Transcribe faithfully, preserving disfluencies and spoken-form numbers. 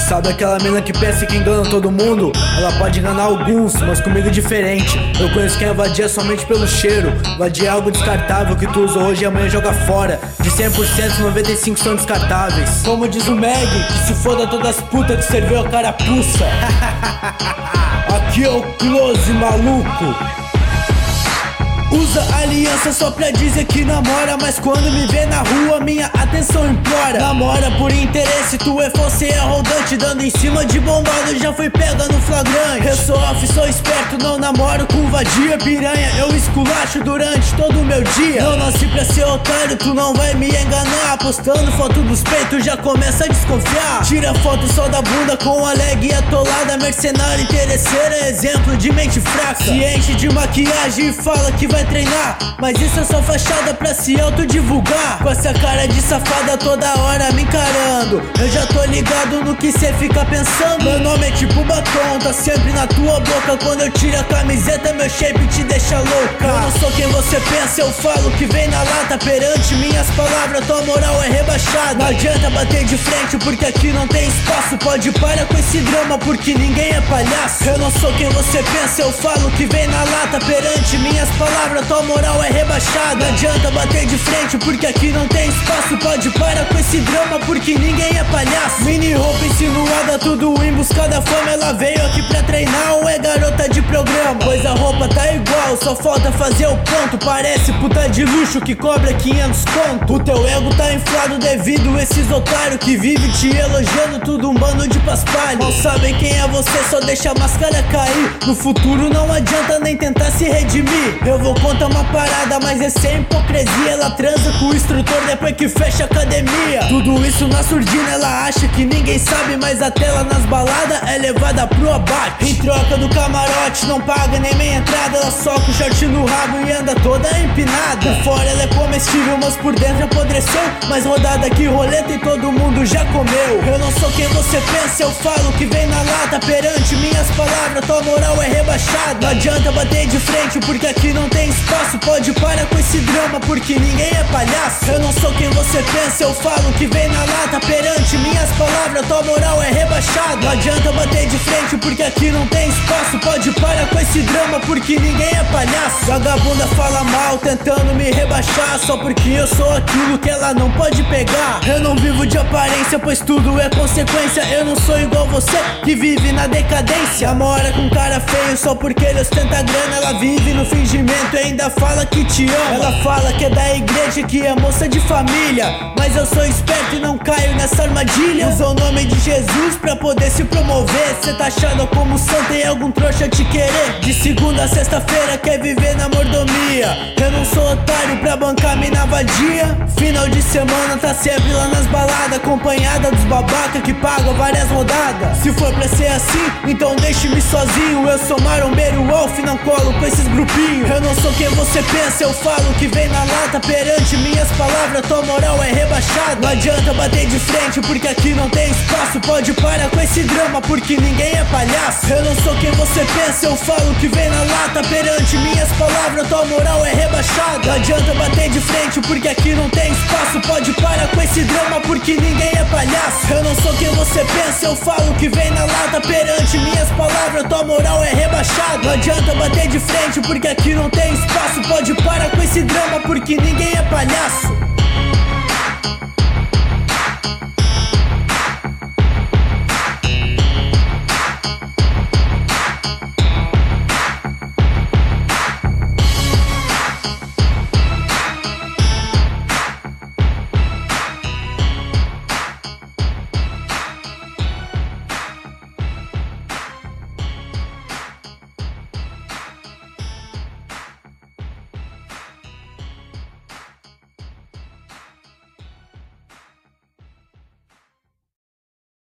Sabe aquela mina que pensa que engana todo mundo? Ela pode enganar alguns, mas comigo é diferente. Eu conheço quem é vadia somente pelo cheiro. Vadia é algo descartável que tu usa hoje e amanhã joga fora. De cem por cento, noventa e cinco por cento são descartáveis. Como diz o Meg, que se foda todas as putas que serviu a carapuça. Aqui é o Close, maluco. Usa aliança só pra dizer que namora, mas quando me vê na rua minha atenção implora. Namora por interesse, tu é falso e é arrogante, dando em cima de bombado, já foi pega no flagrante. Eu sou off, sou esperto, não namoro com vadia. Piranha, eu esculacho durante todo o meu dia. Não nasci pra ser otário, tu não vai me enganar. Postando foto dos peitos, já começa a desconfiar. Tira foto só da bunda com a leg atolada. Mercenário interesseira, exemplo de mente fraca. Se enche de maquiagem e fala que vai treinar, mas isso é só fachada pra se autodivulgar. Com essa cara de safada toda hora me encarando, eu já tô ligado no que cê fica pensando. Meu nome é tipo batom, tá sempre na tua boca. Quando eu tiro a camiseta, meu shape te deixa louca. Eu não sou quem você pensa, eu falo que vem na lata. Perante minhas palavras, tua moral é rebaixada. Não adianta bater de frente, porque aqui não tem espaço. Pode parar com esse drama, porque ninguém é palhaço. Eu não sou quem você pensa, eu falo que vem na lata. Perante minhas palavras, tua moral é rebaixada. Não adianta bater de frente, porque aqui não tem espaço. Pode parar com esse drama, porque ninguém é palhaço. Mini roupa insinuada, tudo em busca da fama. Ela veio aqui pra treinar ou é garota de programa? Pois a roupa tá igual, só falta fazer o ponto. Parece puta de luxo que cobra quinhentos conto. O teu ego tá inflado devido a esses otários que vive te elogiando, tudo um bando de paspalho. Não sabem quem é você, só deixa a máscara cair. No futuro não adianta nem tentar se redimir. Eu vou conta uma parada, mas é sem hipocrisia. Ela transa com o instrutor depois que fecha a academia. Tudo isso na surdina, ela acha que ninguém sabe, mas a tela nas baladas é levada pro abate. Em troca do camarote, não paga nem meia entrada. Ela soca o short no rabo e anda toda empinada. Por fora ela é comestível, mas por dentro apodreceu. Mas rodada que roleta e todo mundo já comeu. Eu não sou quem você pensa, eu falo que vem na lata. Perante minhas palavras, tua moral é rebaixada. Não adianta bater de frente, porque aqui não tem espaço. Pode parar com esse drama, porque ninguém é palhaço. Eu não sou quem você pensa, eu falo que vem na lata. Perante minhas palavras, tua moral é rebaixada. Não adianta bater de frente, porque aqui não tem espaço. Pode parar com esse drama, porque ninguém é palhaço. Vagabunda fala mal, tentando me rebaixar, só porque eu sou aquilo que ela não pode pegar. Eu não vivo de aparência, pois tudo é consequência. Eu não sou igual você, que vive na decadência. Namora com cara feio, só porque ele ostenta grana. Ela vive no fingimento e ainda fala que te ama. Ela fala que é da igreja, que é moça de família, mas eu sou esperto e não caio nessa armadilha. Usa o nome de Jesus pra poder se promover. Cê tá achado como santo e algum trouxa te querer. De segunda a sexta-feira quer viver na mordomia. Eu não sou otário pra bancar mina vadia. Final de semana tá sempre lá nas baladas, acompanhada dos babaca que pagam várias rodadas. Se for pra ser assim, então deixe-me sozinho. Eu sou marombeiro wolf, não colo com esses grupinhos. Eu não sou quem você pensa, eu falo que vem na lata. Perante minhas palavras, tua moral é rebaixada. Não adianta bater de frente, porque aqui não tem espaço. Pode parar com esse drama, porque ninguém é palhaço. Eu não sou quem você pensa, eu falo que vem na lata. Perante minhas palavras, tua moral é rebaixada. Não adianta bater de frente, porque aqui não tem espaço. Pode parar com esse drama, porque ninguém é palhaço. Eu não sou quem você pensa, eu falo que vem na lata. Perante minhas palavras, tua moral é rebaixada. Não adianta bater de frente, porque aqui não tem espaço. Pode parar com esse drama, porque ninguém é palhaço.